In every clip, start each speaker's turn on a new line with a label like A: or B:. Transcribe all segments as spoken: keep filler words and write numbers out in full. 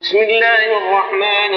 A: بسم الله الرحمن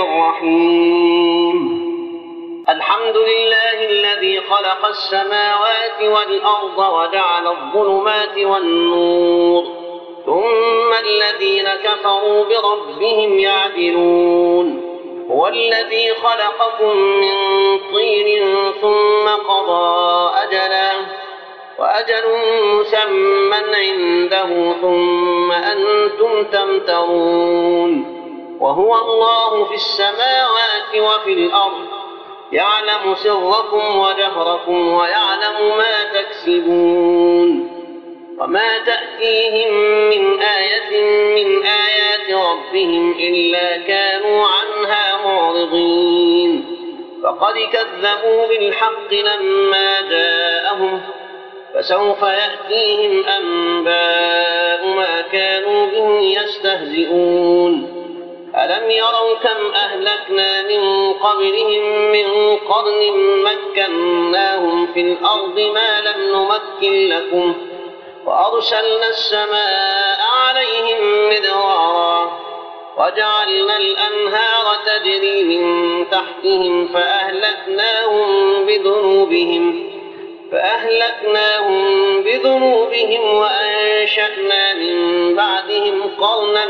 A: الرحيم. الحمد لله الذي خلق السماوات والأرض وجعل الظلمات والنور، ثم الذين كفروا بربهم يعدلون. هو الذي خلقكم من طين ثم قضى أجلا وأجل مسمى عنده ثم أنتم تمترون. وهو الله في السماوات وفي الأرض، يعلم سركم وجهركم ويعلم ما تكسبون. وما تأتيهم من آية من آيات ربهم إلا كانوا عنها معرضين. فقد كذبوا بالحق لما جاءهم، فسوف يأتيهم أنباء ما كانوا به يستهزئون. ألم يروا كم أهلكنا من قبلهم من قرن مكناهم في الأرض ما لم نمكن لكم، وأرسلنا السماء عليهم مدرارا وجعلنا الأنهار تجري من تحتهم فأهلكناهم بذنوبهم فأهلكناهم بذنوبهم وأنشأنا من بعدهم قرنا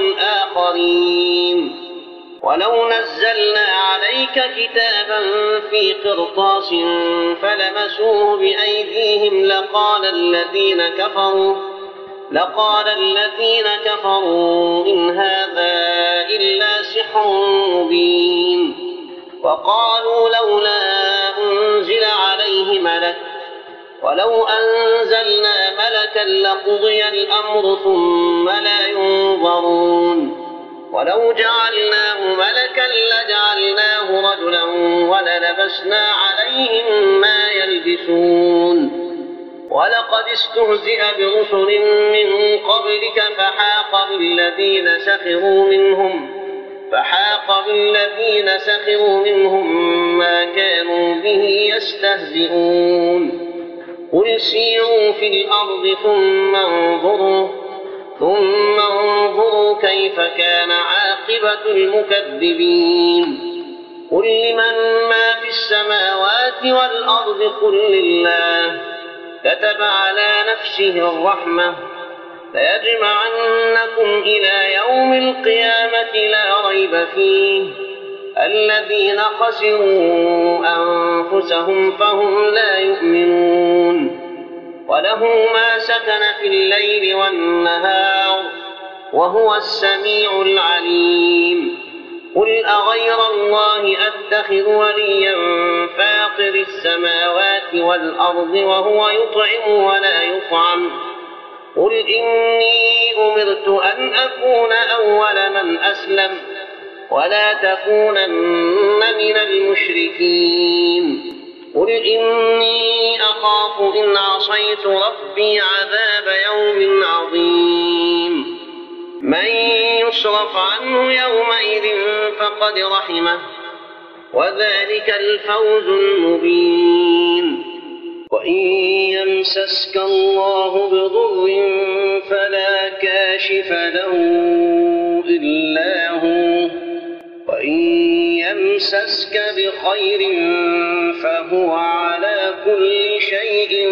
A: آخرين. ولو نزلنا عليك كتابا في قرطاس فلمسوه بأيديهم لقال الذين كفروا لقال الذين كفروا إن هذا إلا سحر مبين. وقالوا لولا أنزل عليه ملك، ولو أنزلنا ملكا لقضي الأمر ثم لا ينظرون. ولو جعلناه ملكا لجعلناه رجلا وللبسنا عليهم ما يلبسون. ولقد استهزئ برسل من قبلك فحاق بالذين سخروا منهم فحاق بالذين سخروا منهم ما كانوا به يستهزئون. قل سيروا في الأرض ثم انظروا ثم انظروا كيف كان عاقبة المكذبين. قل لمن ما في السماوات والأرض قل لله، كتب على نفسه الرحمة ليجمعنكم إلى يوم القيامة لا ريب فيه. الذين خسروا أنفسهم فهم لا يؤمنون. وله ما سكن في الليل والنهار وهو السميع العليم. قل أغير الله أتخذ وليا فاطر السماوات والأرض وهو يطعم ولا يطعم. قل إني أمرت أن أكون أول من أسلم ولا تكونن من المشركين. قل إني أخاف إن عصيت ربي عذاب يوم عظيم. من يصرف عنه يومئذ فقد رحمه وذلك الفوز المبين. وإن يمسسك الله بضر فلا كاشف له إلا هو، وإن يمسسك بخير فهو على كل شيء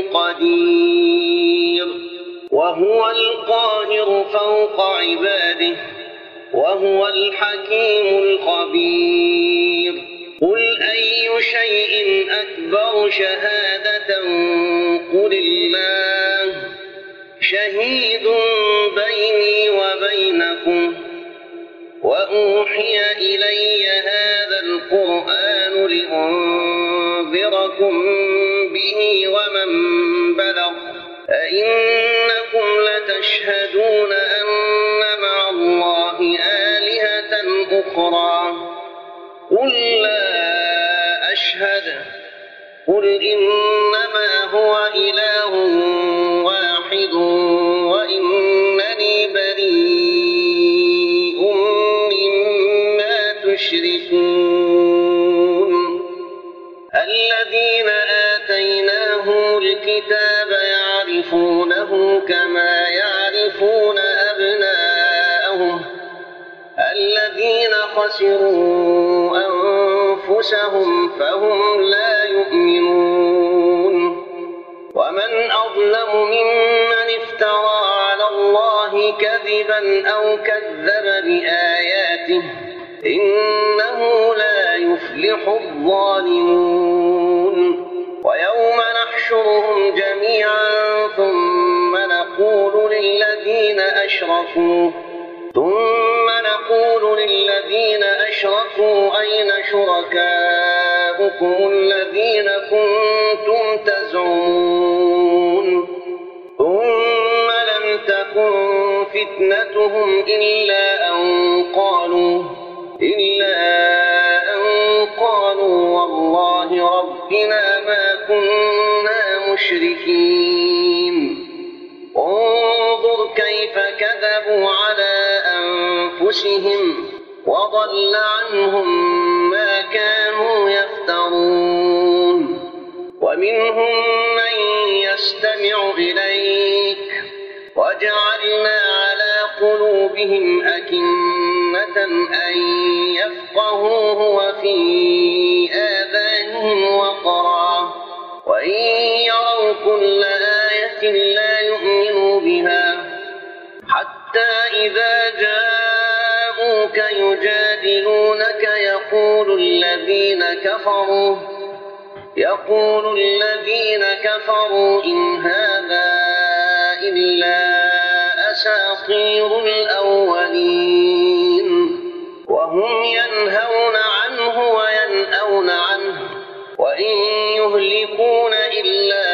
A: قدير. وهو القاهر فوق عباده وهو الحكيم الخبير. قل أي شيء أكبر شهادة قل الله، شهيد بيني وبينكم. وأوحي إلي هذا القرآن لأنذركم به ومن بلغ. أئنكم لتشهدون أن مع الله آلهة أخرى قل لا أشهد. قل إنما هو إله واحد وإنني بريء مما تشركون. الذين آتيناهم الكتاب يعرفونه كما يعرفون أبناءهم الذين الذين خسروا أنفسهم فهم لا يؤمنون. ومن أظلم ممن افترى على الله كذبا أو كذب بآياته إنه لا يفلح الظالمون. ويوم نحشرهم جميعا ثم نقول للذين أشركوا ثم نقول للذين أشركوا أين شركاؤكم الذين كنتم تزعمون ثم لم تكن فتنتهم إلا أن قالوا إلا أن قالوا والله ربنا ما كنا مشركين. انظر كيف كذبوا على أنفسهم وضل عنهم ما كانوا يفترون. ومنهم من يستمع إليك وجعلنا على قلوبهم أكنة أن يفقهوه وفي آذانهم وقرا وإن يروا كل آية لا يؤمنوا بها حتى إذا جاءوك يجادلونك يقول الذين كفروا يقول الذين كفروا إن هذا إلا أساطير الأولين وهم ينهون عنه وينأون عنه وإن يهلكون إلا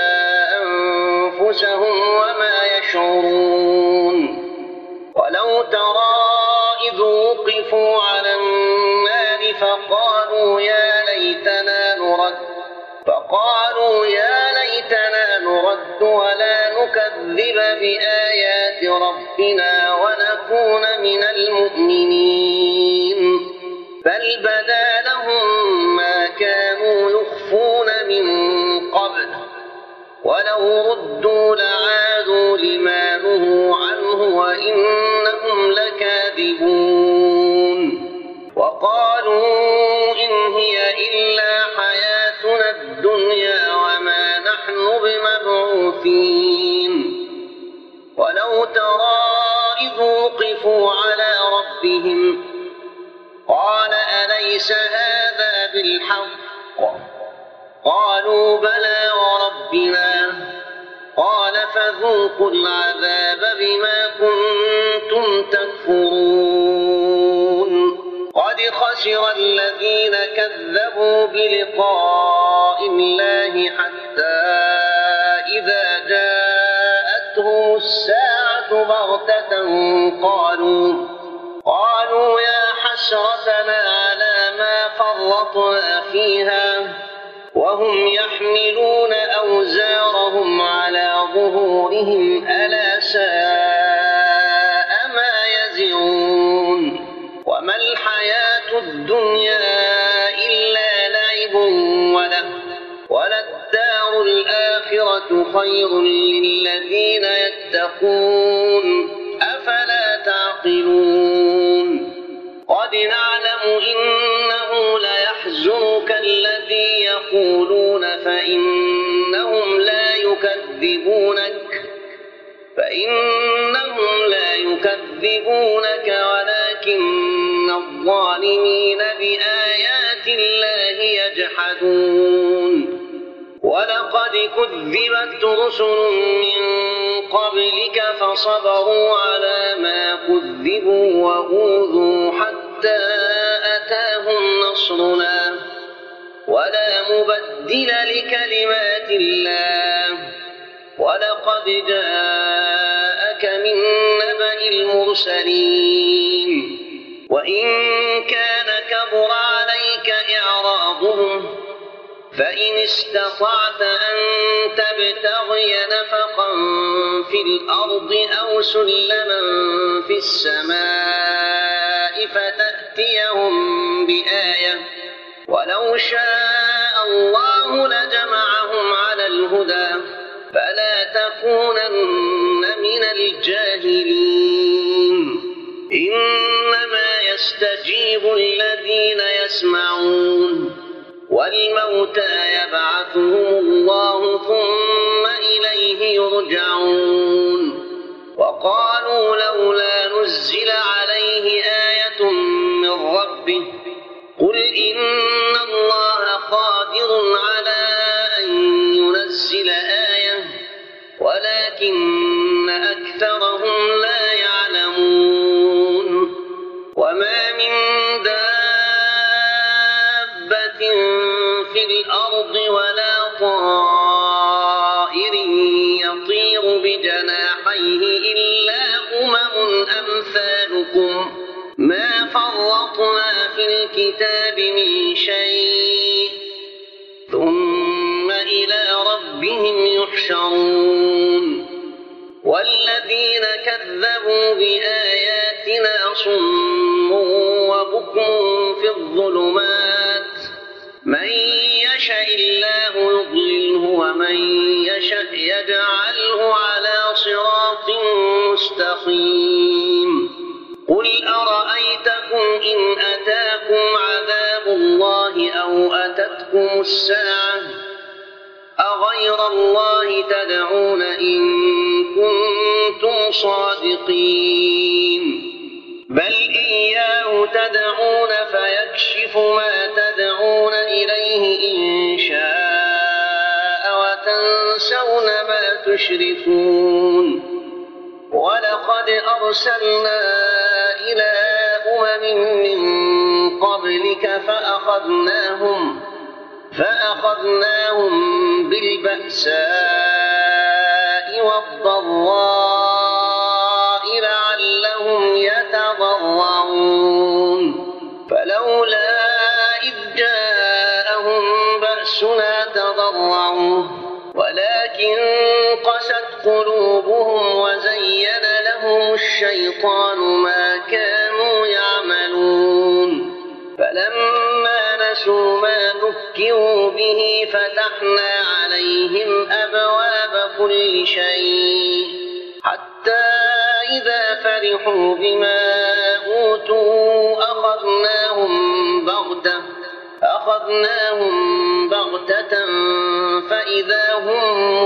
A: أنفسهم وما يشعرون. ولو ترى إذ وقفوا على النار فقالوا يا ليتنا نرد فقالوا يا ليتنا نرد ولا نكذب بآيات ربنا ونكون من المؤمنين بل بدا لهم ما كانوا يخفون من قبل ولو ردوا لعادوا لما نهوا عنه وإنهم لكاذبون. وقالوا إن هي إلا حياتنا الدنيا وما نحن بمبعوثين. ولو ترى إذ وقفوا على ربهم قال أليس هذا بالحق قالوا بلى وربنا قال فذوقوا العذاب بما كنتم تكفرون. قد خسر الذين كذبوا بلقاء الله حتى إذا جاءتهم الساعة بغتة قالوا قالوا يا حسرتنا على ما فرطنا فيها وهم يحملون أوزارهم على ظهورهم ألا ساء ما يزرون. وما الحياة الدنيا إلا لعب وله وللدار الآخرة خير للذين يتقون أفلا تعقلون. قد نعلم إنه ليحزنك الذي يقولون فإنهم لا يكذبونك فإنهم لا يكذبونك ولكن الظالمين بآيات الله يجحدون. ولقد كذبت رسل من قبلك فصبروا على ما كذبوا وأوذوا حتى أتاهم نصرنا ولا مبدل لكلمات الله ولقد جاءك من نبأ المرسلين. وإن كان كبر عليك إعراضهم فإن استطعت أن تبتغي نفقا في الأرض أو سلما في السماء فتأتيهم بآية ولو شاء الله لجمعهم على الهدى فلا تكونن من الجاهلين. إنما يستجيب يستجيب الذين يسمعون والموتى يبعثهم الله ثم إليه يرجعون وقالوا لولا نزل عليه آية من ربه قل إن الله قادر على أن ينزل آية ولكن أكثرهم لا يعلمون وما من دابة في الأرض ولا طائر يطير بجناحيه إلا أمم أمثالكم ما فرطنا في الكتاب من شيء ثم إلى ربهم يحشرون والذين كذبوا بآياتنا صم وبكم في الظلمات من يشاء الله يضلله ومن يشاء يجعله على صراط مستقيم قل أرأيتكم إن أتاكم عذاب الله أو أتتكم الساعة أغير الله تدعون إن كنتم صادقين بل إياه تدعون فيكشف ما تدعون إليه إن شاء وتنسون ما تشركون ولقد أرسلنا إلى أمم من قبلك فأخذناهم فأخذناهم بالبأساء والضراء لعلهم يتضرعون فلولا إذ جاءهم بأسنا تضرعوا ولكن قست قلوبهم وزين لهم الشيطان ما كانوا يعملون فلما نسوا ما ذكروا به فتحنا عليهم أبواب كل شيء حتى إذا فرحوا بما أوتوا أخذناهم بغتة أخذناهم بغتة فإذا هم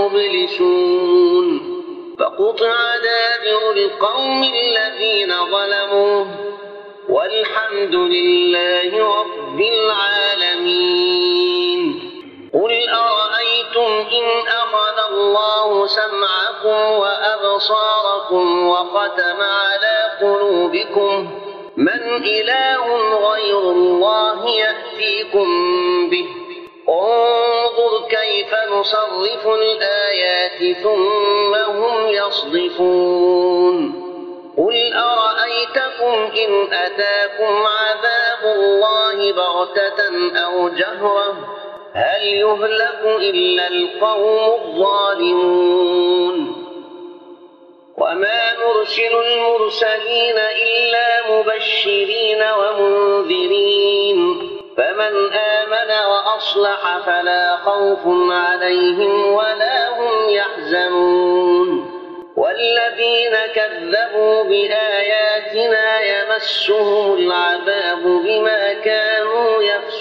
A: مبلسون فقطع دابر القوم الذين ظلموا والحمد لله رب العالمين قل أرأيتم إن أخذ الله سمعكم وأبصاركم وختم على قلوبكم من إله غير الله يأتيكم به انظر كيف نصرف الآيات ثم هم يصدفون قل أرأيتكم إن أتاكم عذاب الله بغتة أو جهرة هل يهلك إلا القوم الظالمون وما نرسل المرسلين إلا مبشرين ومنذرين فمن آمن وأصلح فلا خوف عليهم ولا هم يحزنون والذين كذبوا بآياتنا يمسهم العذاب بما كانوا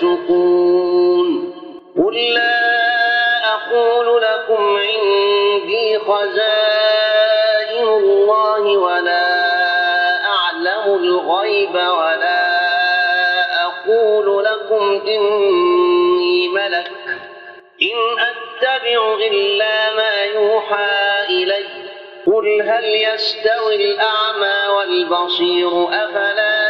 A: يفسقون قل لا أقول لكم عندي خزائن الله ولا أعلم الغيب ولا أقول لكم إني ملك إن أتبع إلا ما يوحى إلي قل هل يستوي الأعمى والبصير أفلا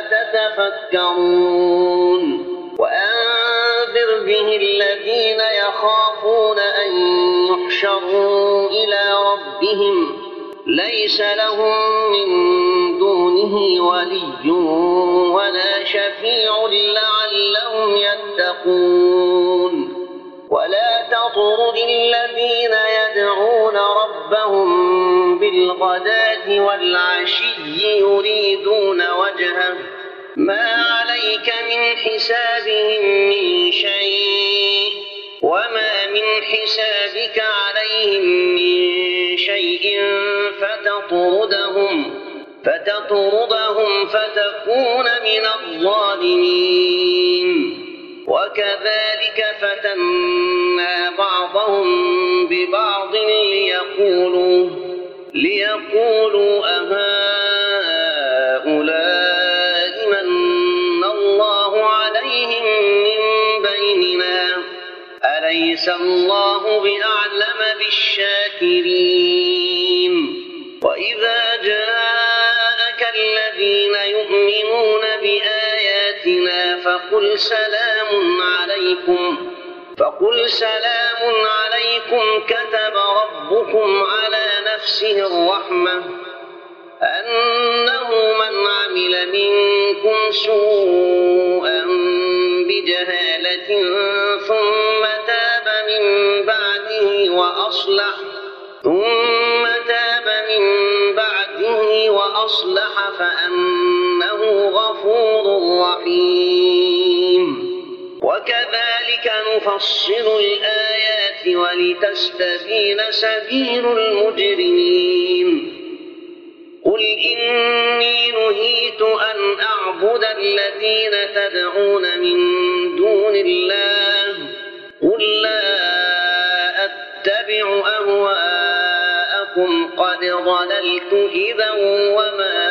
A: تتفكرون وأنذر به الذين يخافون أن يحشروا إلى ربهم ليس لهم من دونه ولي ولا شفيع لعلهم يتقون ولا تطرد الذين يدعون ربهم بالغداة والعشي يريدون وجهه ما عليك من حسابهم من شيء وما من حسابك عليهم من شيء فتطردهم فتطردهم فتكون من الظالمين. وكذلك فتنا بعضهم ببعض ليقولوا ليقولوا أهؤلاء من الله عليهم من بيننا أليس الله بأعلم بالشاكرين. وإذا جاءك الذين يؤمنون بآياتنا فقل سلام عليكم فقل سلام عليكم كتب ربكم على نفسه الرحمة أنه من عمل منكم سوءا بجهالة ثم تاب من بعده وأصلح ثم تاب من بعده وأصلح فأنه غفور رحيم. وكذلك نفصل الآيات ولتستبين سبيل المجرمين. قل إني نهيت أن أعبد الذين تدعون من دون الله قل لا أتبع أهواءكم قد ضللت إذا وما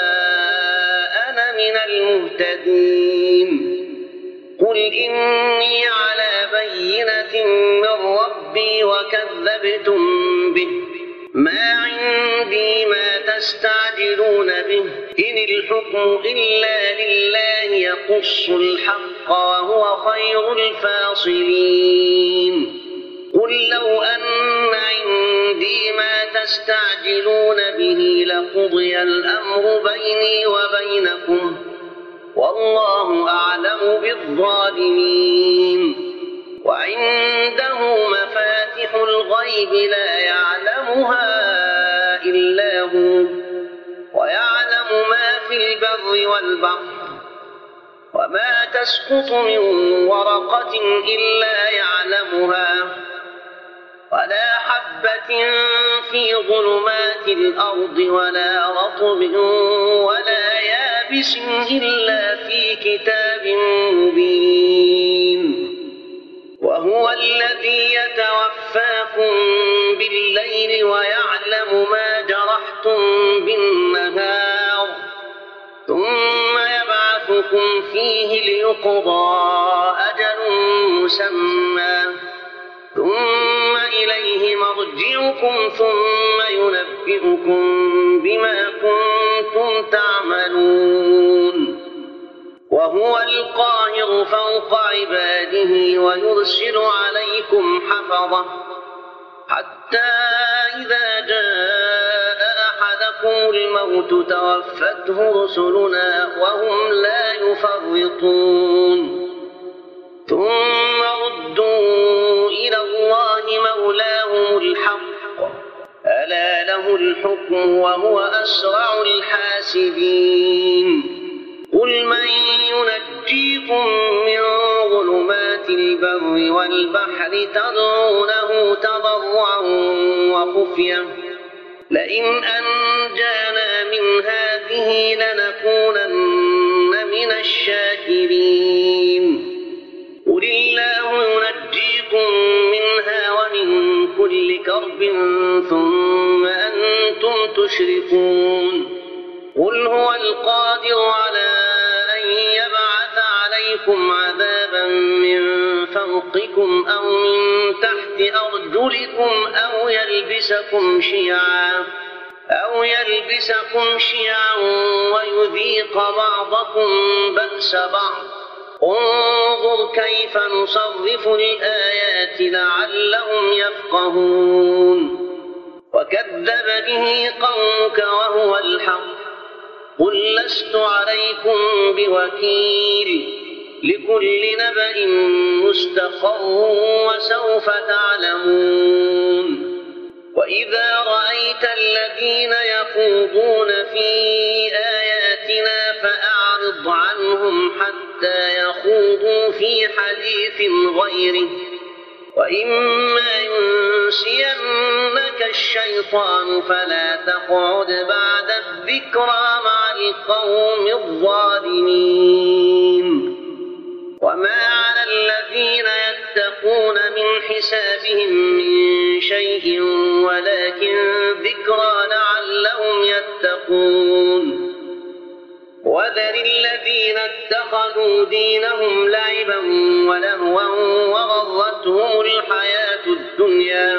A: أنا من المهتدين. قل إني على بينة من ربي وكذبتم به ما عندي ما تستعجلون به إن الحكم إلا لله يقص الحق وهو خير الفاصلين. قل لو أن عندي ما تستعجلون به لقضي الأمر بيني وبينكم والله أعلم بالظالمين. وعنده مفاتح الغيب لا يعلمها إلا هو ويعلم ما في البر والبحر وما تسقط من ورقة إلا يعلمها ولا حبة في ظلمات الأرض ولا رطب ولا يابس إلا في كتاب مبين. وهو الذي يتوفاكم بالليل ويعلم ما جرحتم بالنهار ثم يبعثكم فيه ليقضى أجل مسمى ثم إليه مرجعكم ثم ينبئكم بما كنتم تعملون. وهو القاهر فوق عباده ويرسل عليكم حفظة حتى إذا جاء أحدكم الموت توفته رسلنا وهم لا يفرطون ثم ردوا إلى الله مولاهم الحق ألا له الحكم وهو أسرع الحاسبين. قل من ينجيكم من ظلمات البر والبحر تدعونه تضرعا وخفية لئن أنجانا من هذه لنكونن من الشاكرين. قل الله ينجيكم منها ومن كل كرب ثم أنتم تشركون. قل هو القادر على أن يبعث عليكم عذابا من فوقكم أو من تحت أرجلكم أو يلبسكم شيعا أو يلبسكم شيعا ويذيق بعضكم بأس بعض. انظر كيف نصرف الآيات لعلهم يفقهون. وكذب به قومك وهو الحق قل لست عليكم بوكيل لكل نبأ مستقر وسوف تعلمون. وإذا رأيت الذين يخوضون في آياتنا فأعرض عنهم حتى يخوضوا في حديث غيره وإما ينسينك الشيطان فلا تقعد بعد الذكرى مع القوم الظالمين. وما على الذين يتقون من حسابهم من شيء ولكن ذكرى لعلهم يتقون. وذر الذين اتخذوا دينهم لعبا ولهوا وغرتهم الحياة الدنيا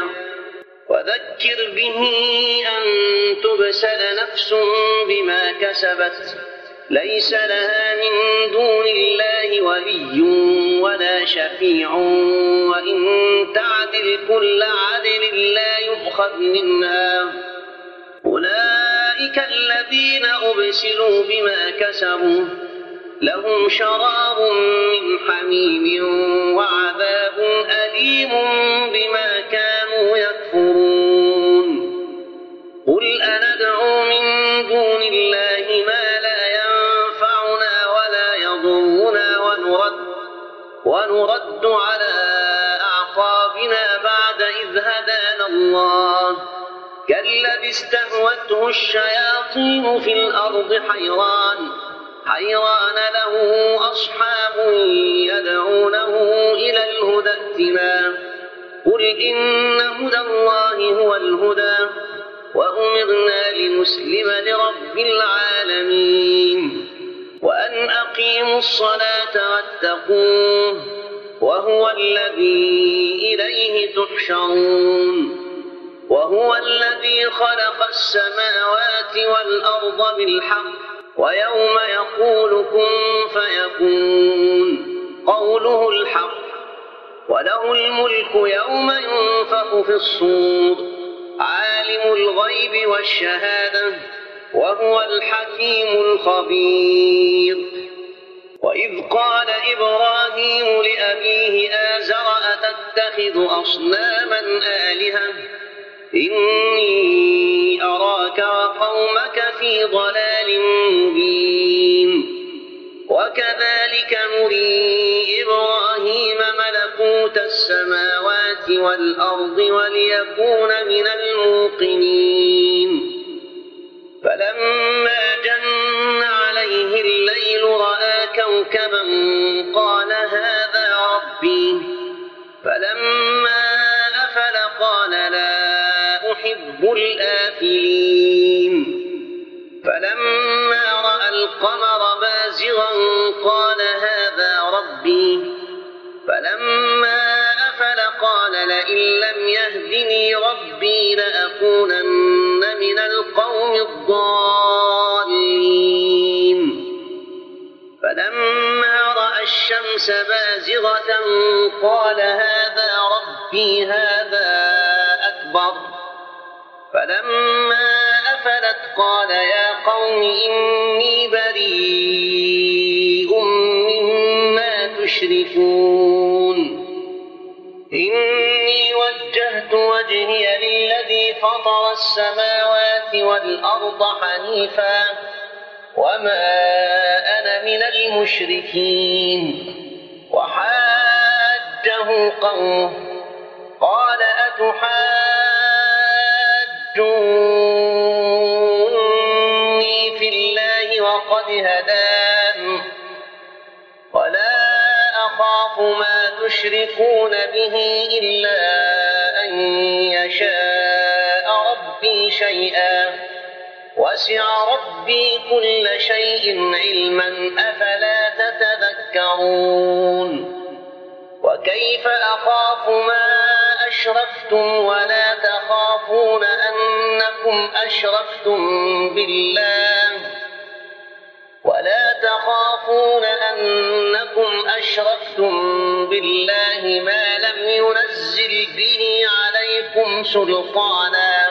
A: وذكر به أن تبسل نفس بما كسبت ليس لها من دون الله ولي ولا شفيع وإن تعدل كل عدل لا يؤخذ منها. أولئك الذين أبسلوا بما كسبوا لهم شراب من حميم وعذاب أليم بما كانوا يكفرون. قل أندعو من دون الله ما لا ينفعنا ولا يضرنا ونرد, ونرد على أعقابنا بعد إذ هدانا الله كالذي استهوته الشياطين في الأرض حيران حيران له أصحاب يدعونه إلى الهدى ائتنا. قل إن هدى الله هو الهدى وأمرنا لنسلم لرب العالمين وأن أقيموا الصلاة واتقوه وهو الذي إليه تحشرون. وهو الذي خلق السماوات والأرض بالحق ويوم يقول كن فيكون قوله الحق وله الملك يوم ينفخ في الصور عالم الغيب والشهادة وهو الحكيم الخبير. وإذ قال إبراهيم لأبيه آزر أتتخذ أصناما آلهة إني أراك وقومك في ضلال مبين. وكذلك نري إبراهيم ملكوت السماوات والأرض وليكون من الموقنين. فلما جن عليه الليل رأى كوكبا قال هذا ربي فلما أفل قال لا أحب الآفلين. فلما رأى القمر بازغا قال هذا ربي فلما أفل قال لئن لم يهدني ربي لأكونن من القوم الضالين. فلما رأى الشمس بازغة قال هذا ربي هذا أكبر. فلما أفلت قال يا قوم إني بريء مما تشركون. إني وجهت وجهي للذي فطر السماوات والأرض حنيفا وما أنا من المشركين. وحاجه قومه قال أتحاجوني في الله وقد هدان ولا أخاف ما تشركون به إلا أن يشاء ربي شيئا وسع ربي كل شيء علما أفلا تتذكرون. وكيف أخاف ما أشركتم ولا تخافون أنكم أشركتم بالله ولا تخافون أنكم أشركتم بالله ما لم ينزل به عليكم سلطانا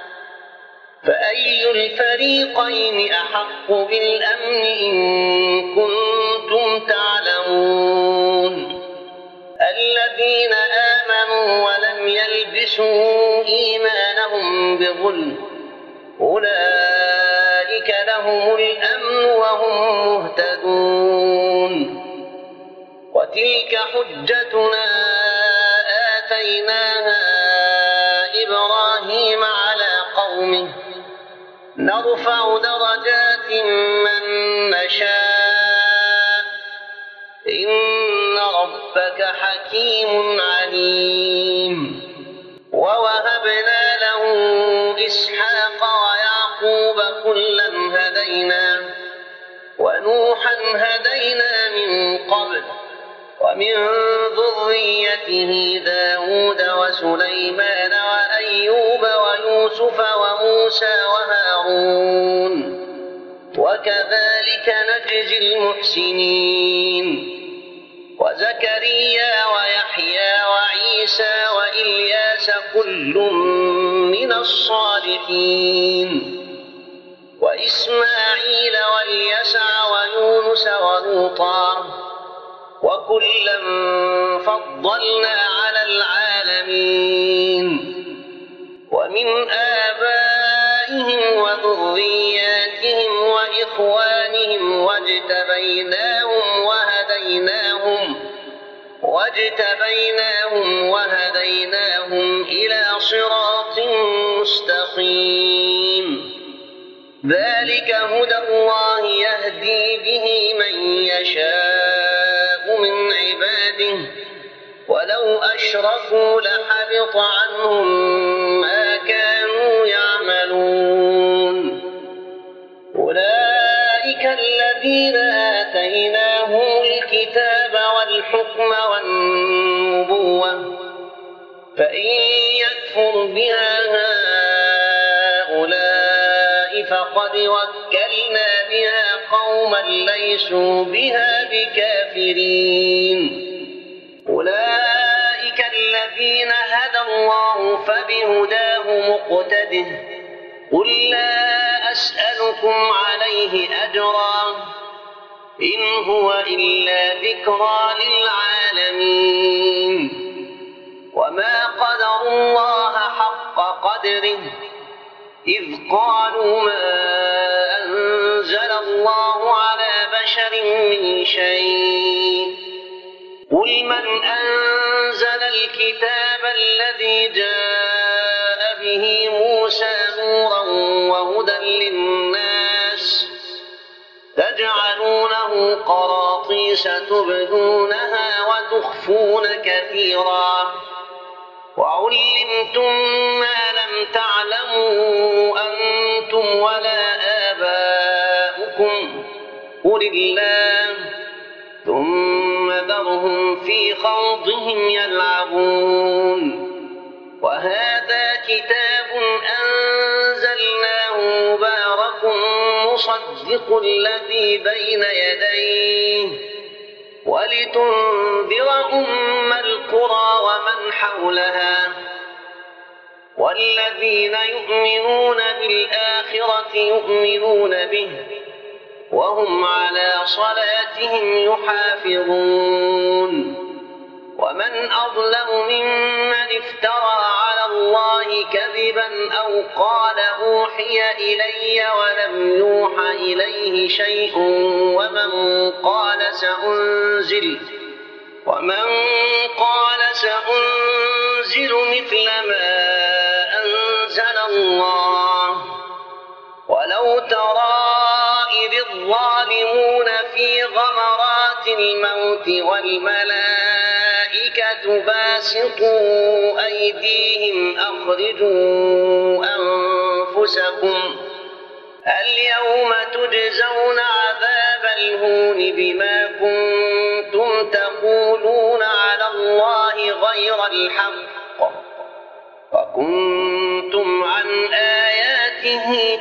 A: فأي الفريقين أحق بالأمن إن كنتم تعلمون. الذين آمنوا ولم يلبسوا إيمانهم بظلم أولئك لهم الأمن وهم مهتدون. وتلك حجتنا آتيناها نرفع درجات من نشاء إن ربك حكيم عليم. ووهبنا له إسحاق ويعقوب كلا هدينا ونوحا هدينا من قبل ومن ذريته داود وسليمان وأيوب ويوسف وموسى وهارون وكذلك نجزي المحسنين. وزكريا ويحيى وعيسى وإلياس كل من الصالحين وإسماعيل واليسع ويونس ولوطا وكلا فضلنا على العالمين. ومن آبائهم وذرياتهم وإخوانهم واجتبيناهم وهديناهم واجتبيناهم وهديناهم إلى صراط مستقيم. ذلك هدى الله يهدي به من يشاء من عباده ولو أشركوا لحبط عنهم ما كانوا يعملون. أولئك الذين آتيناهم الكتاب والحكم والنبوة فإن يكفر بها هؤلاء فقد وكلنا بها قوما ليسوا بها بكافرين. أولئك الذين هدى الله فبهداه مقتده قل لا أسألكم عليه أجرا إن هو إلا ذكرى للعالمين. وما قدروا الله حق قدره إذ قالوا ما أنزل الله على بشر من شيء قل من أنزل الكتاب الذي جاء به موسى نورا وهدى للناس تجعلونه قراطيس تبدونها وتخفون كثيرا وعلمتم ما لم تعلموا أنتم ولا آباؤكم قل الله ثم ذرهم في خوضهم يلعبون. وهذا كتاب أنزلناه مبارك مصدق الذي بين يديه ولتنذر أم القرى ومن حولها والذين يؤمنون بالآخرة يؤمنون به وهم على صلاتهم يحافظون. ومن أظلم ممن افترى على الله كذبا أو قال أوحي إلي ولم يوحى إليه شيء ومن قال سأنزل ومن قال سأنزل مثل ما أنزل الله ولو ترى إذ الظالمون في غمرات الموت والملائكة باسطوا أيديهم أخرجوا أنفسكم اليوم تجزون عذاب الهون بما كنتم تقولون على الله غير الحق وكنتم عن آياته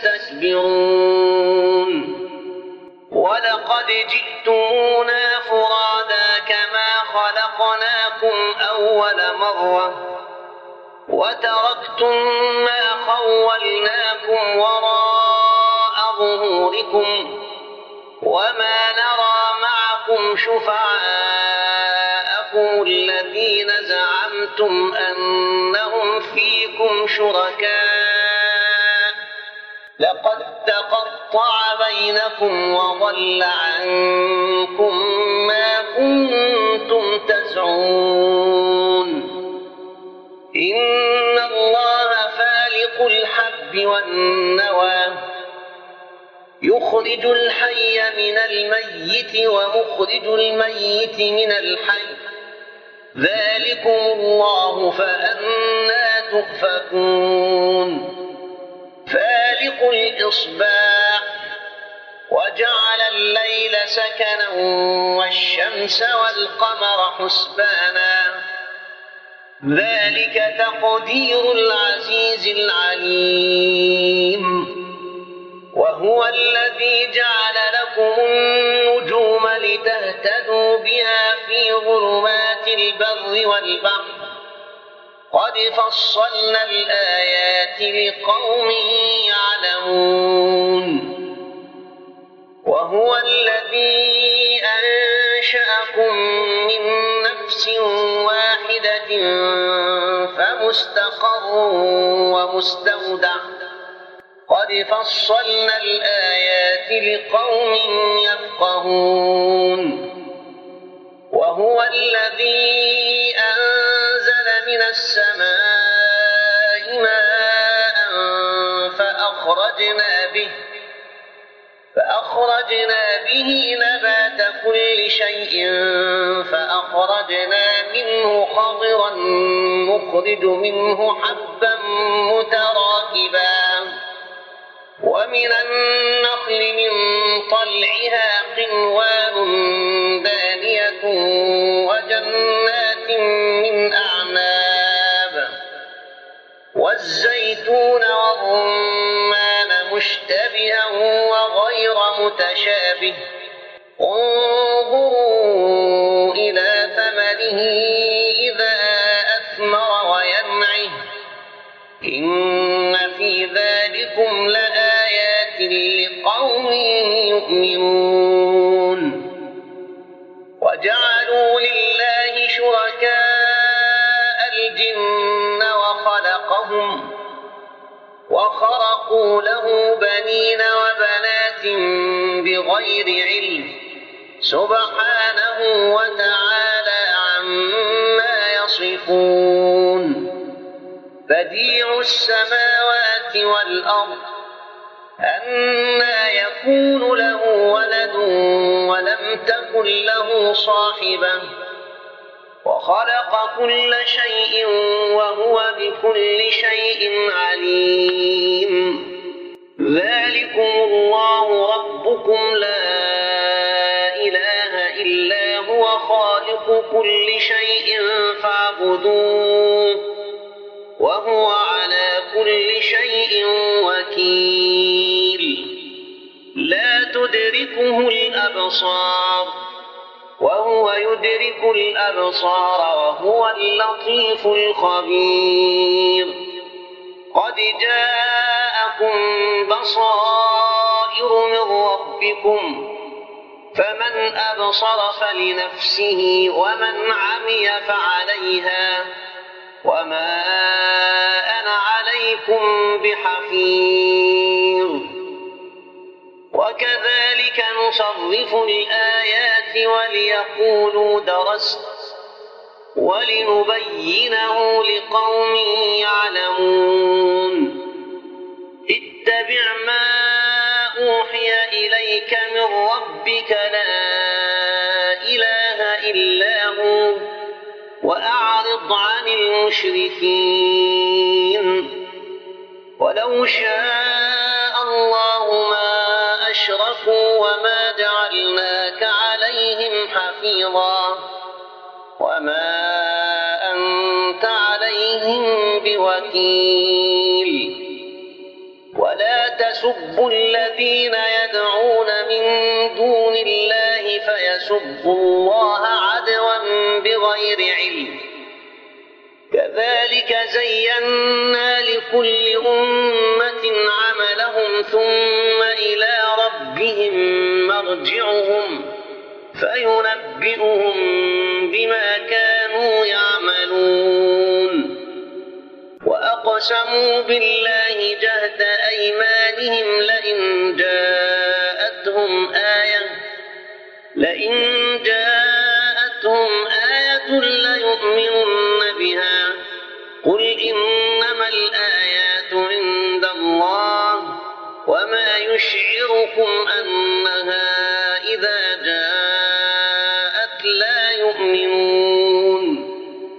A: تستكبرون. ولقد جئتمونا فرادا كما خلقناكم أول مرة وتركتم ما خولناكم وراء ظهوركم وما نرى معكم شفعاءكم الذين زعمتم أنهم فيكم شركاء لقد تقطع بينكم وضل عنكم ما كنتم تزعمون. إن الله فالق الحب والنوى يخرج الحي من الميت ومخرج الميت من الحي ذلكم الله فأنى تؤفكون فالق الإصباح وجعل الليل سكنا والشمس والقمر حسبانا ذلك تقدير العزيز العليم وهو الذي جعل لكم النجوم لتهتدوا بها في ظلمات البر والبحر قد فصلنا الآيات لقوم يعلمون وهو الذي أنشأكم من نفس واحدة فمستقر ومستودع قد فصلنا الآيات لقوم يفقهون وهو الذي أنزل من السماء ماء فأخرجنا به فأخرجنا به نبات كل شيء فأخرجنا منه خضرا نخرج منه حبا متراكبا ومن النخل من طلعها قنوان دانية وجنات من أعناب والزيتون والرمان مشتبها وغير متشابه انظروا إلى ثمره إذا أثمر وينعه إن في ذلكم لآيات لقوم يؤمنون وجعلوا لله شركاء الجن وخلقهم وخرقوا له بنين وبنات بغير علم سبحانه وتعالى عما يصفون بديع السماوات والأرض أنى يكون له ولد ولم تكن له صاحبة وخلق كل شيء وهو بكل شيء عليم ذلكم الله ربكم لا إله إلا هو خالق كل شيء فاعبدوه وهو على كل شيء وكيل لا تدركه الأبصار وهو يدرك الأبصار وهو اللطيف الخبير قد جاءكم بصائر من ربكم فمن أبصر فلنفسه ومن عمي فعليها وما أنا عليكم بحفيظ وكذلك نصرف الآيات وليقولوا درست ولنبينه لقوم يعلمون اتبع ما أوحي إليك من ربك لا إله إلا هو وأعرض عن المشركين ولو شاء الله ما أشركوا وما جعلناك عليهم حفيظا وما أنت عليهم بوكيل ولا تسبوا الذين يدعون من دون الله فيسبوا الله عدوا بغير علم كذلك زينا لكل أمة عملهم ثم إلى ربهم مرجعهم فينبئهم بما كانوا يعملون وأقسموا بالله جهد أيمانهم لئن جاءتهم آية لئن جاءتهم آية ليؤمنن بها قل إنما الآيات عند الله عليكم أنها إذا جاءت لا يؤمنون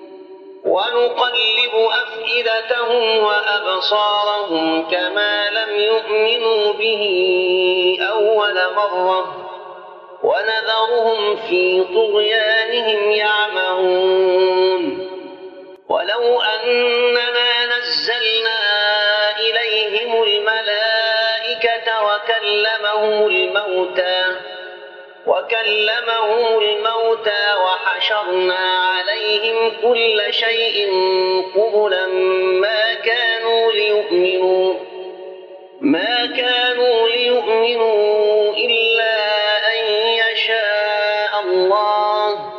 A: ونقلب أفئدتهم وأبصارهم كما لم يؤمنوا به أول مرة ونذرهم في طغيانهم يعمهون ولو أننا نزلنا إليهم الملائكة وكلمهم الموتى وكلمهم الموتى وحشرنا عليهم كل شيء قبلا ما كانوا ليؤمنوا ما كانوا ليؤمنوا إلا أن يشاء الله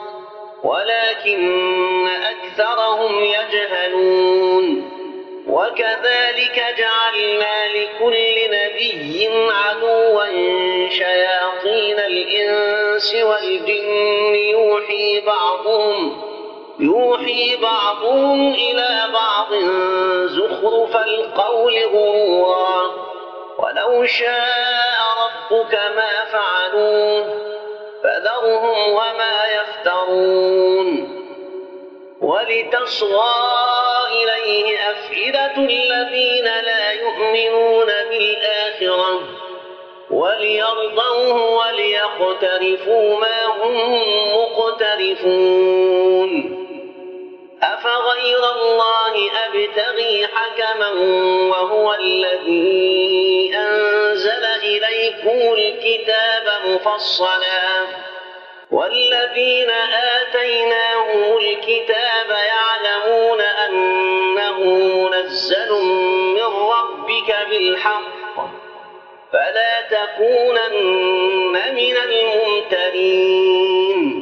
A: ولكن أكثرهم يجهلون وكذلك جعلنا لكل نبي عدوا شياطين الإنس والجن يوحي بعضهم يوحي بعضهم إلى بعض زخرف القول غرورا ولو شاء ربك ما فعلوه فذرهم وما يفترون ولتصغى إليه أفئدة الذين لا يؤمنون بالآخرة وليرضوه وليقترفوا ما هم مقترفون أفغير الله أبتغي حكما وهو الذي أنزل إليكم الكتاب مفصلا والذين آتيناهم الكتاب يعلمون أنه منزل من ربك بالحق فلا تكونن من الممترين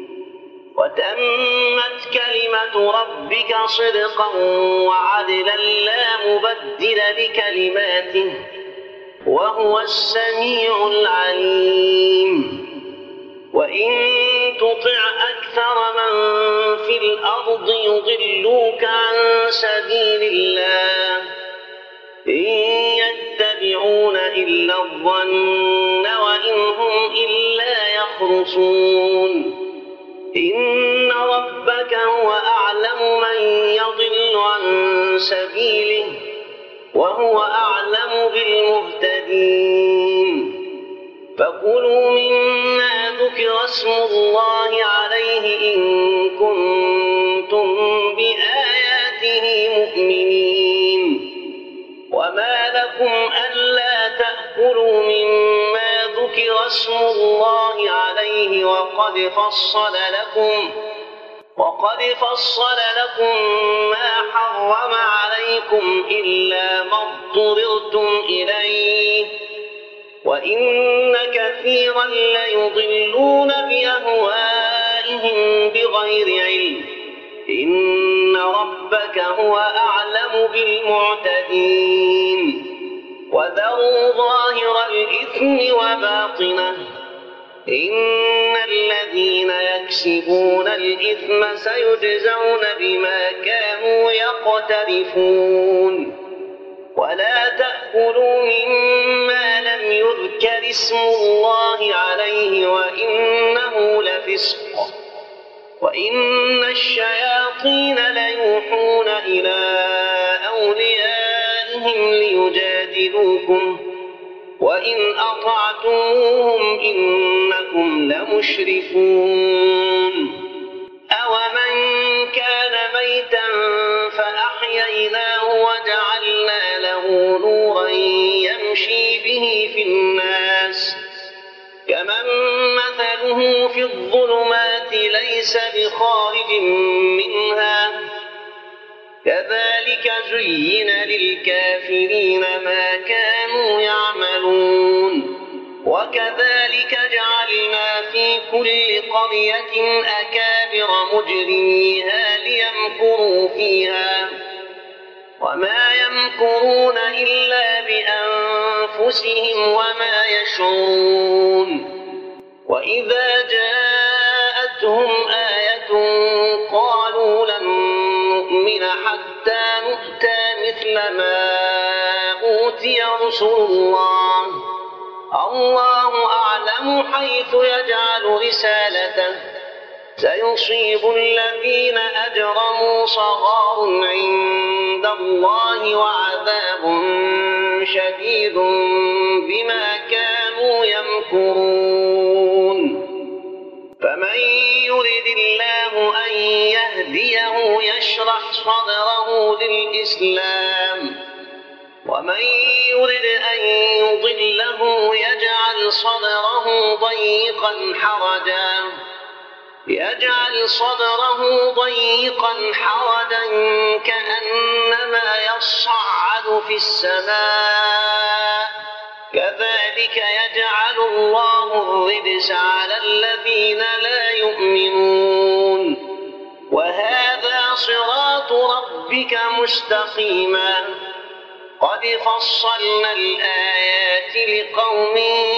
A: وتمت كلمة ربك صدقا وعدلا لا مبدل لكلماته وهو السميع العليم وإن تطع أكثر من في الأرض يضلوك عن سبيل الله إن يتبعون إلا الظن وإن هم إلا يخرصون إن ربك هو أعلم من يضل عن سبيله وهو أعلم بالمهتدين فكلوا مما ذكر اسم الله عليه إن كنتم بآياته مؤمنين وما لكم ألا تأكلوا مما ذكر اسم الله عليه وقد فصل لكم وقد فصل لكم ما حرم عليكم إلا ما اضطررتم إليه وإن كثيرا ليضلون بأهوائهم بغير علم إن ربك هو أعلم بالمعتدين وذروا ظاهر الإثم وباطنه إن الذين يكسبون الإثم سيجزون بما كانوا يقترفون ولا تأكلوا مما لم يذكر اسم الله عليه وإنه لفسق وإن الشياطين ليوحون إلى أوليائهم ليجادلوكم وإن أطعتموهم إنكم لمشركون أومن كان ميتا فأحييناه وجعلنا له نورا يمشي به في الناس كمن مثله في الظلمات ليس بخارج منها كذلك زين للكافرين ما كانوا يعملون وكذلك جعلنا في كل قرية أكابر مجرميها ليمكروا فيها وما يمكرون إلا بأنفسهم وما يشعرون وإذا جاءتهم آية قالوا لن نؤمن حتى نؤتى مثل ما أوتي رسل الله الله أعلم حيث يجعل رسالته سيصيب الذين أجرموا صغار عند الله وعذاب شديد بما كانوا يمكرون فمن يرد الله أن يهديه يشرح صدره للإسلام ومن يرد أن يضله يجعل صدره ضيقا حرجا يجعل صدره ضيقا حرجا كأنما يصعد في السماء كذلك يجعل الله الرجس على الذين لا يؤمنون وهذا صراط ربك مستقيما قد فصلنا الآيات لقوم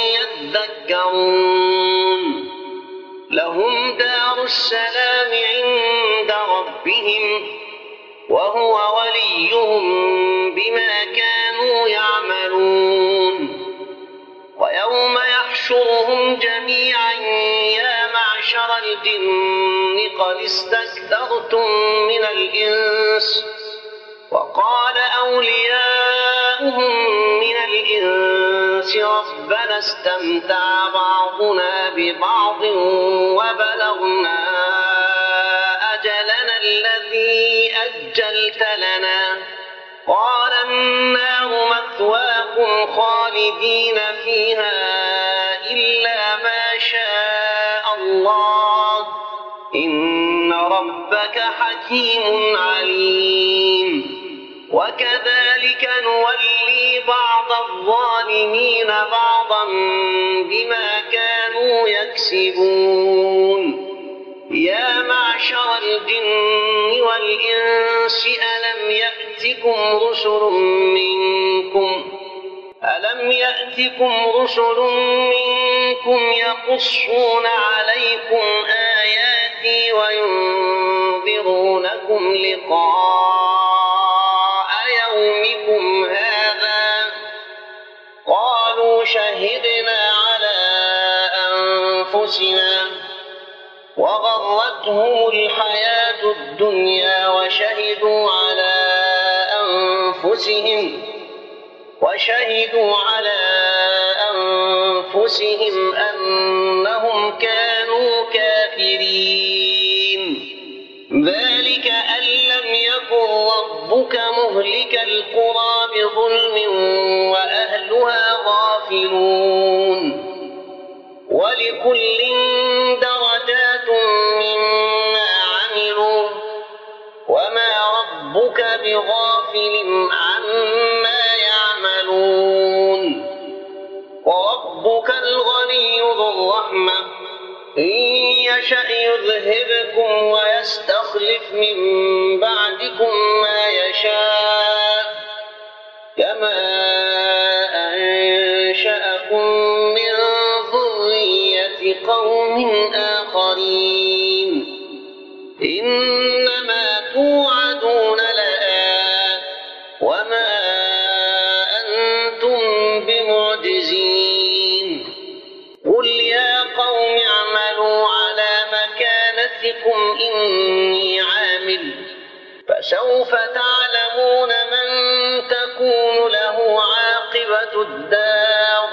A: يذكرون لهم دار السلام عند ربهم وهو وليهم بما كانوا يعملون ويوم يحشرهم جميعا يا معشر الجن قد استكثرتم من الإنس وقال أولياؤهم من الإنس ربنا استمتع بعضنا ببعض وبلغنا أجلنا الذي أجلت لنا قال النار مثواكم خالدين فيها إلا ما شاء الله إن ربك حكيم عليم وكذلك نولي بعض الظالمين بعضا بما كانوا يكسبون يا معشر الجن والإنس ألم يأتكم رسل منكم ألم يأتكم رسل منكم يقصون عليكم آياتي وينذرونكم لقاء يومكم هذا قالوا شهدنا على أنفسنا وغرتهم الحياة الدنيا وشهدوا على أنفسهم وشهدوا على أنفسهم أنهم كانوا كافرين ذلك أن لم يكن ربك مهلك القرى بظلم وأهلها غافلون ولكل درجات مما عملوا وما ربك بغافل عما يعملون وربك الغني ذو الرحمة إن يشأ يذهبكم ويستخلف من بعدكم ما يشاء كما أنشأكم من ذرية قوم آخرين إنما توعدون لآت وما أنتم بمعجزين قل يا قوم اعملوا على مكانتكم إني عامل فسوف تعلمون من تكون له عاقبة الدار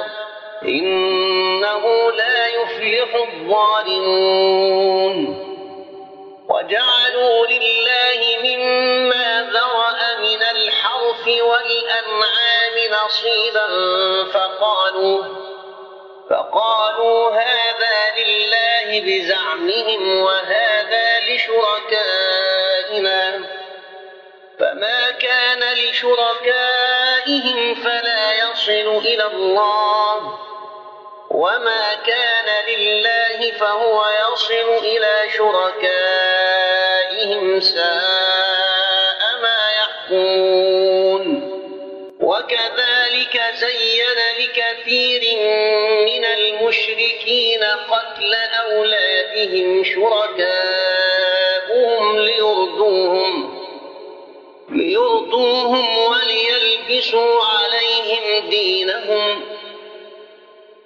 A: إنه لا يفلح الظالمون وجعلوا لله مما ذرأ من الحرث والأنعام نصيبا فقالوا فقالوا هذا لله بزعمهم وهذا لشركائنا فما كان لشركائهم فلا يصل إلى الله وما كان لله فهو يصل إلى شركائهم ساء ما يحكمون وكذلك زين لكثير من المشركين قتل أولادهم شركاؤهم ليردوهم ليرضوهم وليلبسوا عليهم دينهم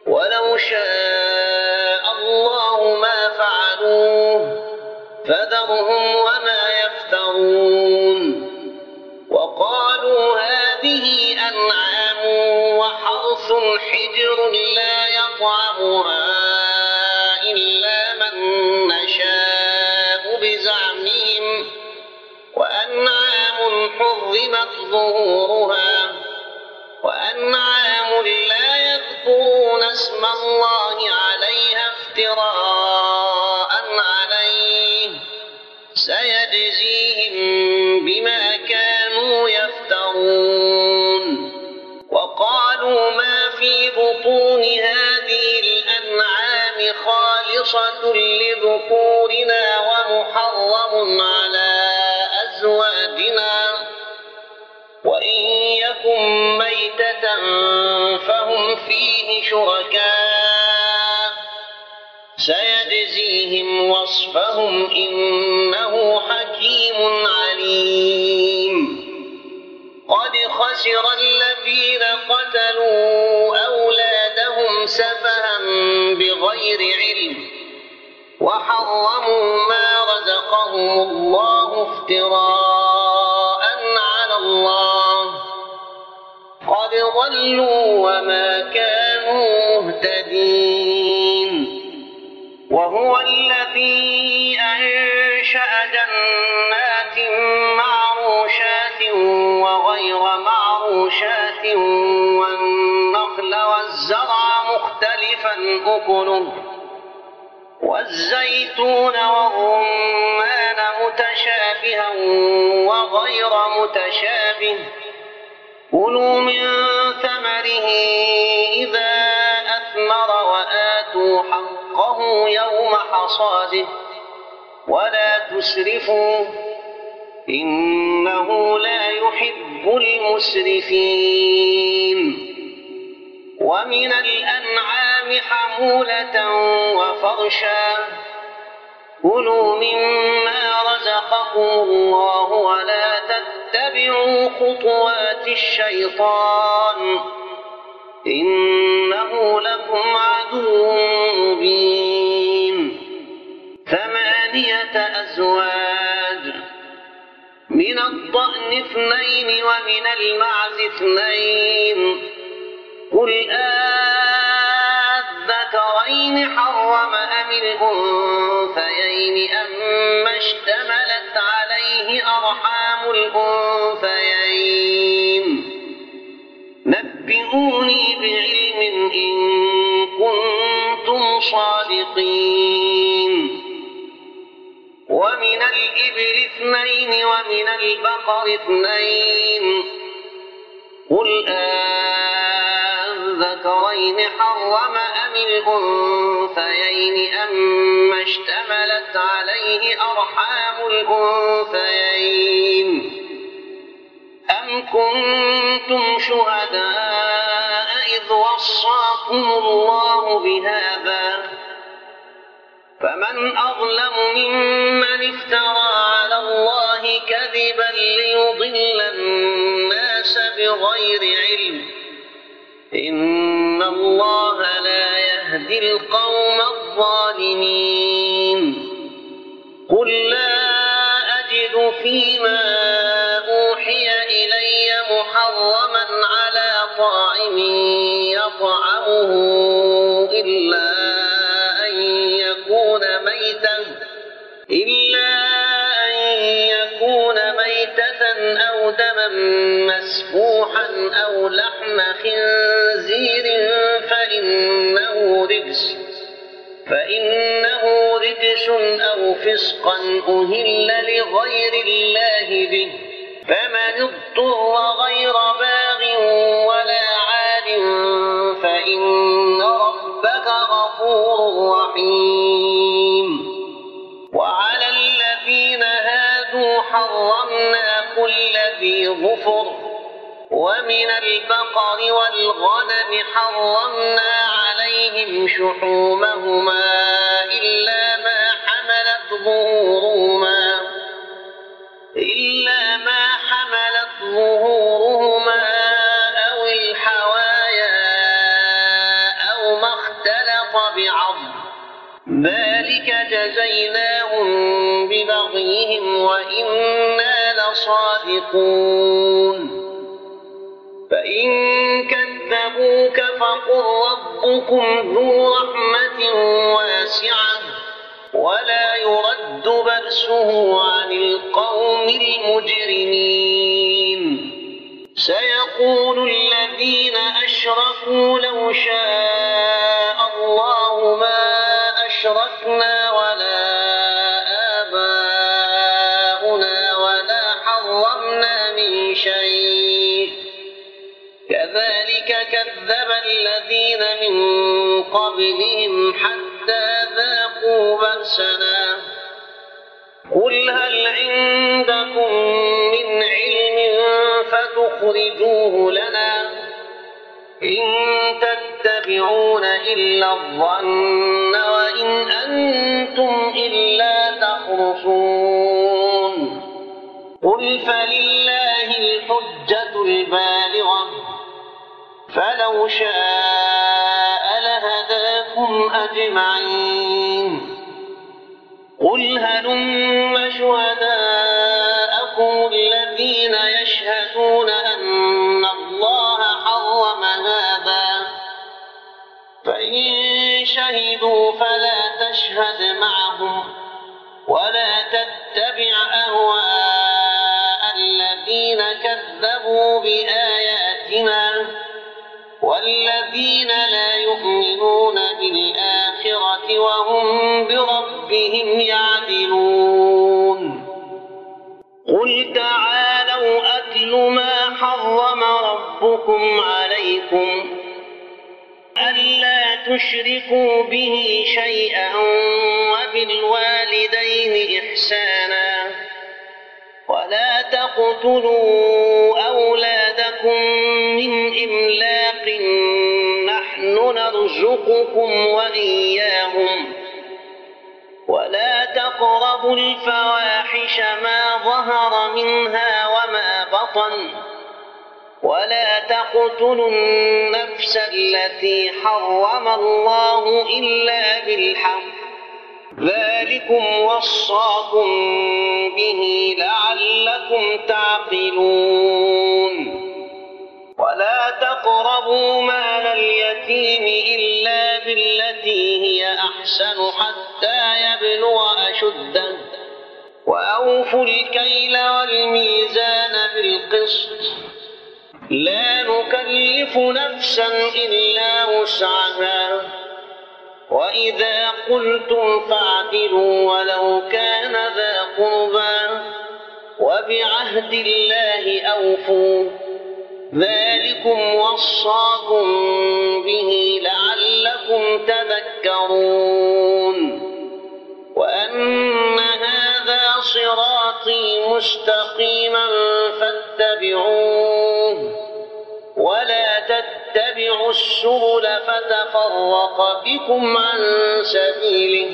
A: فذرهم وما يفترون وقالوا هذه أنعام وحرث حجر لا يطعمها إلا من نشاء بزعمهم وأنعام حرمت ظهورها وأنعام لا يذكرون اسم الله عليها افتراء عليه سيجزيهم بما كانوا يفترون وقالوا ما في بطون هذه الأنعام خالصة لذكورنا ومحرم على أزواجنا وإن يكن ميتة فهم فيه شركاء سيجزيهم وصفهم إنه حكيم عليم قد خسر الذين قتلوا أولادهم سفها بغير علم وحرموا ما رزقهم الله افتراء على الله قد ضلوا وما كانوا مهتدين وهو الذي أنشأ جنات معروشات وغير معروشات والنخل والزرع مختلفا أكله والزيتون والرمان متشابها وغير متشابه كلوا من ثمره إذا أثمر وآتوا حقه يوم حصاده ولا تسرفوا إنه لا يحب المسرفين ومن الأنعام حمولة وفرشا كلوا مما رزقكم الله ولا تتبعوا خطوات الشيطان إنه لكم عدو مبين ثمانية أزواج من الضأن اثنين ومن المعز اثنين قل أذكرين حرم أم الأنثيين أما اشتملت عليه أرحام الأنثيين نبئوني بعلم إن كنتم صادقين ومن الإبل اثنين ومن البقر اثنين قل أذكرين حرم أم الأنثيين أما اشتملت عليه أرحام الأنثيين أم كنتم شهداء إذ وصاكم الله بهذا فمن أظلم ممن افترى على الله كذبا ليضل الناس بغير علم إن الله لا يهدي القوم الظالمين قل لا أجد فيما أوحي إلي محرما على طاعم يطعمه إلا أن يكون ميتا إلا أن يكون ميتة أو دما مسفوحا أو لحم خنزير فإنه رجس فإنه رجس أو فسقا أهل لغير الله به فمن اضطر غير باغ ولا عاد فإن ربك غفور رحيم وعلى الذين هادوا حرمنا كل ذي ظفر ومن البقر والغنم حرمنا عليهم شحومهما إلا ما حملت ظهورهما إلا ما حملت ظهورهما أو الحوايا أو ما اختلط بعظم ذلك جزيناهم بما بغيهم وإنا لصادقون فإن كذبوك فقل ربكم ذو رحمة واسعة ولا يرد بأسه عن القوم المجرمين سيقول الذين أشركوا لو شاء الله ما أشركنا ولا آباؤنا ولا حرمنا من شيء كذلك كذب الذين من قبلهم حتى ذاقوا بأسنا قل هل عندكم من علم فتخرجوه لنا إن تتبعون إلا الظن وإن أنتم إلا تخرصون قل فلله الحجة البالغة فلو شاء لهداكم أجمعين قل هلم شهداءكم الذين يشهدون أن الله حرم هذا فإن شهدوا فلا تشهد معهم ولا تتبع أهواء الذين كذبوا بآياتنا والذين لا يؤمنون بالآخرة وهم بربهم يعدلون قل تعالوا أتل ما حرم ربكم عليكم ألا تشركوا به شيئا وبالوالدين إحسانا ولا تقتلوا أولادكم من إملاق نحن نرزقكم وإياهم ولا تقربوا الفواحش ما ظهر منها وما بطن ولا تقتلوا النفس التي حرم الله إلا بالحق ذلكم وصاكم به لعلكم تعقلون ولا تقربوا مال اليتيم إلا بالتي هي أحسن حتى يبلغ أشده وأوفوا الكيل والميزان بالقسط لا نكلف نفسا إلا وسعها وإذا قلتم فاعدلوا ولو كان ذا قربى وبعهد الله أوفوا ذلكم وصاكم به لعلكم تذكرون وأن هذا صراطي مستقيما فاتبعوه ولا تتبعوا السبل فتفرق بكم عن سبيله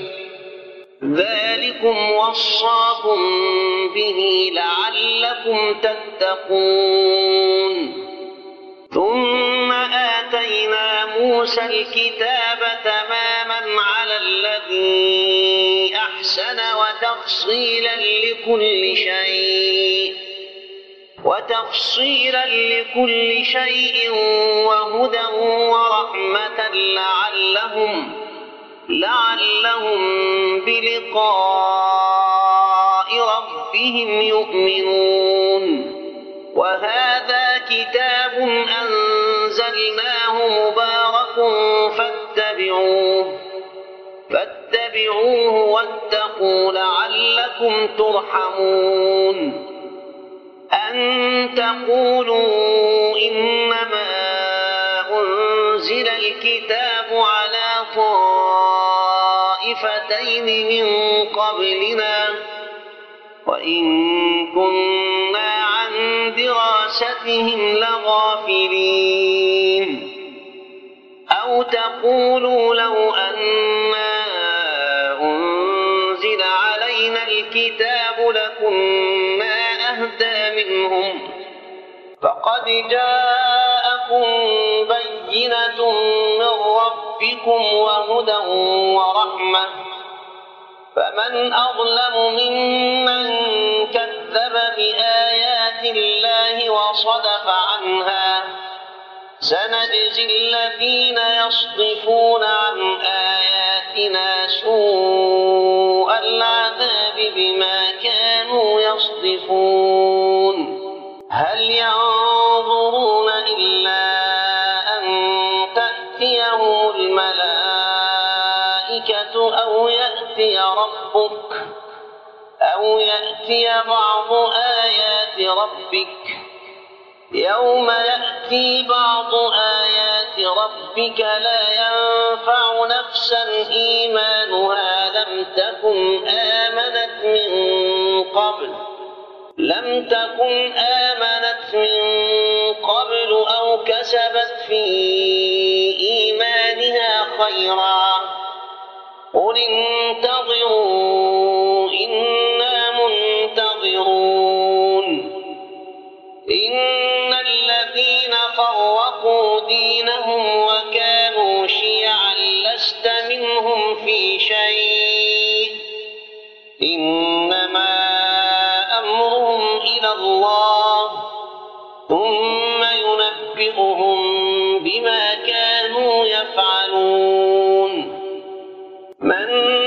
A: ذلكم وصاكم به لعلكم تتقون ثم آتينا موسى الكتاب تماما على الذي أحسن وتفصيلا لكل شيء وتفصيلا لكل شيء وهدى ورحمة لعلهم لعلهم بلقاء ربهم يؤمنون وهذا كتاب أنزلناه مبارك فاتبعوه فاتبعوه واتقوا لعلكم ترحمون أن تقولوا إنما أنزل الكتاب على طائفتين من قبلنا وإن كنا عن دراستهم لغافلين أو تقولوا لو أنا أنزل علينا الكتاب لكنا أهدى منهم فقد جاءكم بينة من ربكم وهدى ورحمة فمن أظلم ممن سنجزي الذين يصدفون عن آياتنا سوء العذاب بما كانوا يصدفون هل ينظرون إلا أن تأتيهم الملائكة أو يأتي ربك أو يأتي بعض آيات ربك يوم يأتي بعض آيات ربك لا ينفع نفسا إيمانها لم تكن آمنت من قبل لم تكن آمنت من قبل أو كسبت في إيمانها خيرا قل انتظروا إنا منتظرون إن الذين فرقوا دينهم وكانوا شيعا لست منهم في شيء إنما أمرهم إلى الله ثم ينبئهم بما كانوا يفعلون من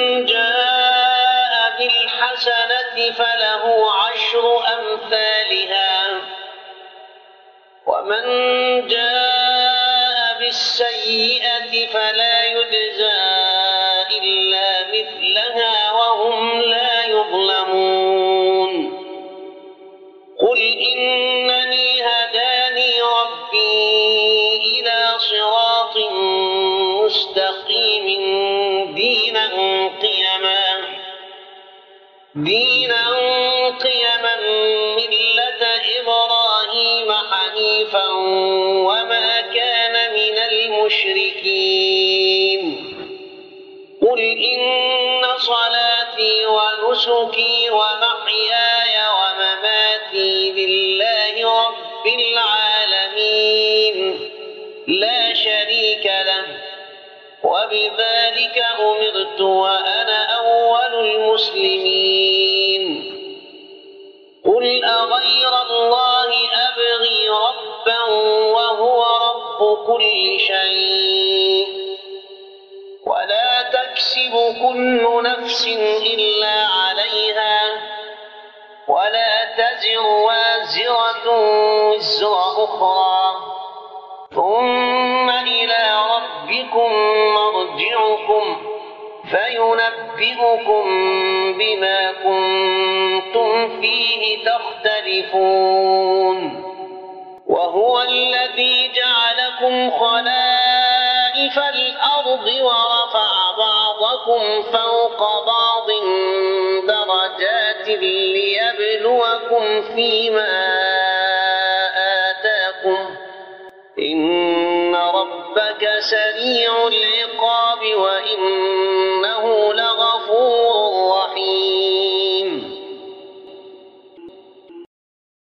A: جاء بالحسنة فله عشر أمثالها ومن جاء بالسيئة فلا يجزى إلا مثلها وهم لا يظلمون قل إنني هداني ربي إلى صراط مستقيم دينا قيما دينا قيما ملة إبراهيم حنيفا وما كان من المشركين قل إن صلاتي ونسكي ومحياي ومماتي لله رب العالمين لا شريك له وبذلك أمرت وأنا أول المسلمين قل أغير الله أبغي ربا وهو رب كل شيء ولا تكسب كل نفس إلا عليها ولا تزر وازرة وزر أخرى ثم إلى ربكم مرجعكم فينبئكم بما كنتم فيه تختلفون وهو الذي جعلكم خلائف الأرض ورفع بعضكم فوق بعض درجات ليبلوكم فيما آتاكم إن ربك سريع العقاب وإن